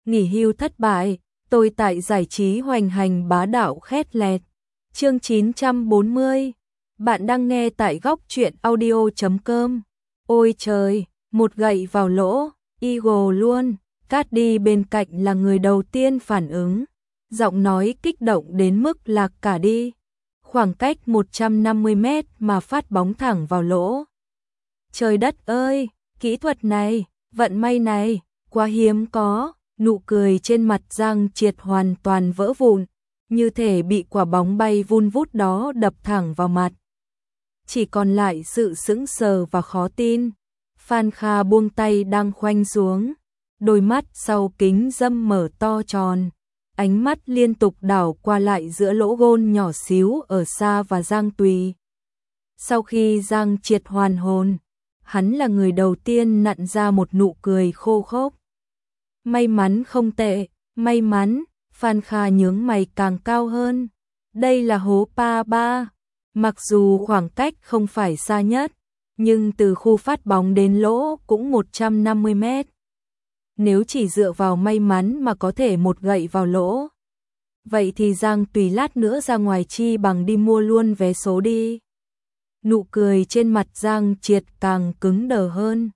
nghỉ hưu thất bại, tôi tại giải trí hoành hành bá đạo khét lẹt. Chương 940. Bạn đang nghe tại góc truyện audio.com. Ôi trời, một gậy vào lỗ, Eagle luôn. Cardi bên cạnh là người đầu tiên phản ứng, giọng nói kích động đến mức lạc cả đi. Khoảng cách 150 mét mà phát bóng thẳng vào lỗ. Trời đất ơi, kỹ thuật này, vận may này, quá hiếm có. Nụ cười trên mặt Giang Triệt hoàn toàn vỡ vụn, như thể bị quả bóng bay vun vút đó đập thẳng vào mặt. Chỉ còn lại sự sững sờ và khó tin. Phan Kha buông tay đang khoanh xuống, đôi mắt sau kính râm mở to tròn, ánh mắt liên tục đảo qua lại giữa lỗ gôn nhỏ xíu ở xa và Giang Tùy. Sau khi Giang Triệt hoàn hồn, hắn là người đầu tiên nặn ra một nụ cười khô khốc. May mắn không tệ, may mắn. Phan Kha nhướng mày càng cao hơn. Đây là hố pa 3. Mặc dù khoảng cách không phải xa nhất, nhưng từ khu phát bóng đến lỗ cũng 150 mét. Nếu chỉ dựa vào may mắn mà có thể một gậy vào lỗ, vậy thì Giang Tùy lát nữa ra ngoài chi bằng đi mua luôn vé số đi. Nụ cười trên mặt Giang Triệt càng cứng đờ hơn.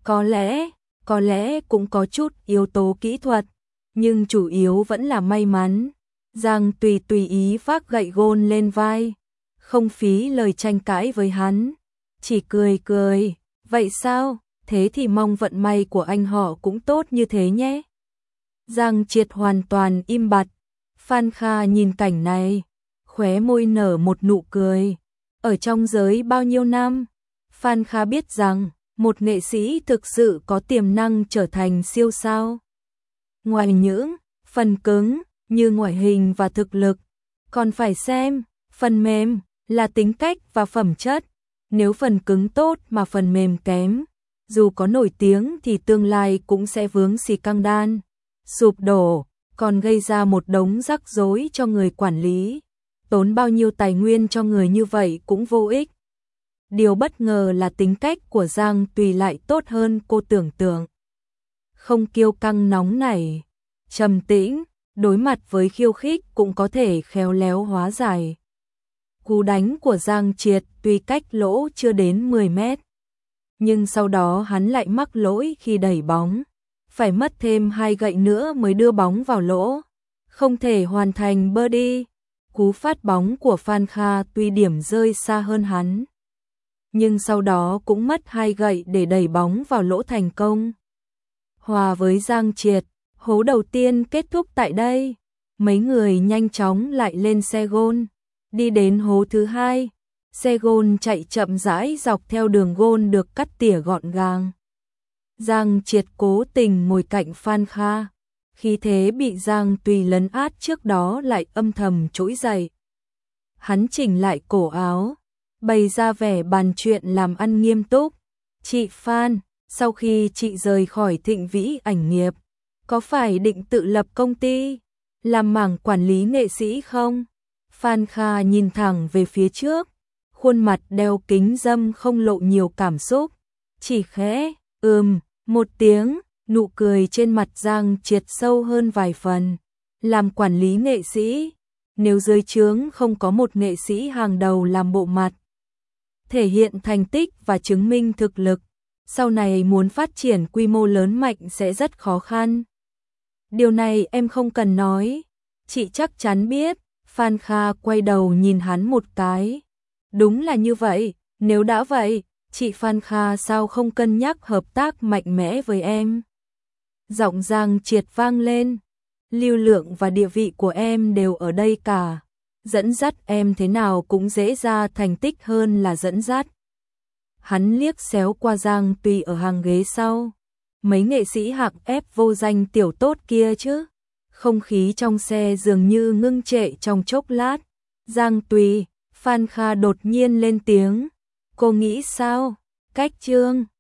Có lẽ cũng có chút yếu tố kỹ thuật, nhưng chủ yếu vẫn là may mắn. Giang Tùy tùy ý vác gậy gôn lên vai, không phí lời tranh cãi với hắn, chỉ cười cười. Vậy sao, thế thì mong vận may của anh họ cũng tốt như thế nhé. Giang Triệt hoàn toàn im bặt. Phan Kha nhìn cảnh này, khóe môi nở một nụ cười. Ở trong giới bao nhiêu năm, Phan Kha biết rằng một nghệ sĩ thực sự có tiềm năng trở thành siêu sao. Ngoài những phần cứng như ngoại hình và thực lực, còn phải xem phần mềm là tính cách và phẩm chất. Nếu phần cứng tốt mà phần mềm kém, dù có nổi tiếng thì tương lai cũng sẽ vướng scandal, sụp đổ, còn gây ra một đống rắc rối cho người quản lý. Tốn bao nhiêu tài nguyên cho người như vậy cũng vô ích. Điều bất ngờ là tính cách của Giang Tùy lại tốt hơn cô tưởng tượng. Không kiêu căng nóng nảy, trầm tĩnh, đối mặt với khiêu khích cũng có thể khéo léo hóa giải. Cú đánh của Giang Triệt tuy cách lỗ chưa đến 10 mét, nhưng sau đó hắn lại mắc lỗi khi đẩy bóng, phải mất thêm 2 gậy nữa mới đưa bóng vào lỗ, không thể hoàn thành birdie. Cú phát bóng của Phan Kha tuy điểm rơi xa hơn hắn, nhưng sau đó cũng mất 2 gậy để đẩy bóng vào lỗ thành công. Hòa với Giang Triệt, hố đầu tiên kết thúc tại đây. Mấy người nhanh chóng lại lên xe gôn, đi đến hố thứ hai. Xe gôn chạy chậm rãi dọc theo đường gôn được cắt tỉa gọn gàng. Giang Triệt cố tình ngồi cạnh Phan Kha, khí thế bị Giang Tùy lấn át trước đó lại âm thầm trỗi dậy. Hắn chỉnh lại cổ áo, bày ra vẻ bàn chuyện làm ăn nghiêm túc. Chị Phan, sau khi chị rời khỏi Thịnh Vĩ ảnh nghiệp, có phải định tự lập công ty, làm mảng quản lý nghệ sĩ không? Phan Kha nhìn thẳng về phía trước, khuôn mặt đeo kính râm không lộ nhiều cảm xúc, chỉ khẽ một tiếng. Nụ cười trên mặt Giang Triệt sâu hơn vài phần. Làm quản lý nghệ sĩ, nếu dưới trướng không có một nghệ sĩ hàng đầu làm bộ mặt, thể hiện thành tích và chứng minh thực lực, sau này muốn phát triển quy mô lớn mạnh sẽ rất khó khăn. Điều này em không cần nói, chị chắc chắn biết. Phan Kha quay đầu nhìn hắn một cái. Đúng là như vậy, nếu đã vậy, chị Phan Kha sao không cân nhắc hợp tác mạnh mẽ với em? Giọng Giang Triệt vang lên. Lưu lượng và địa vị của em đều ở đây cả. Dẫn dắt em thế nào cũng dễ ra thành tích hơn là dẫn dắt. Hắn liếc xéo qua Giang Tùy ở hàng ghế sau. Mấy nghệ sĩ hạng ép vô danh tiểu tốt kia chứ. Không khí trong xe dường như ngưng trệ trong chốc lát. Giang Tùy, Phan Kha đột nhiên lên tiếng. Cô nghĩ sao? Cách Trương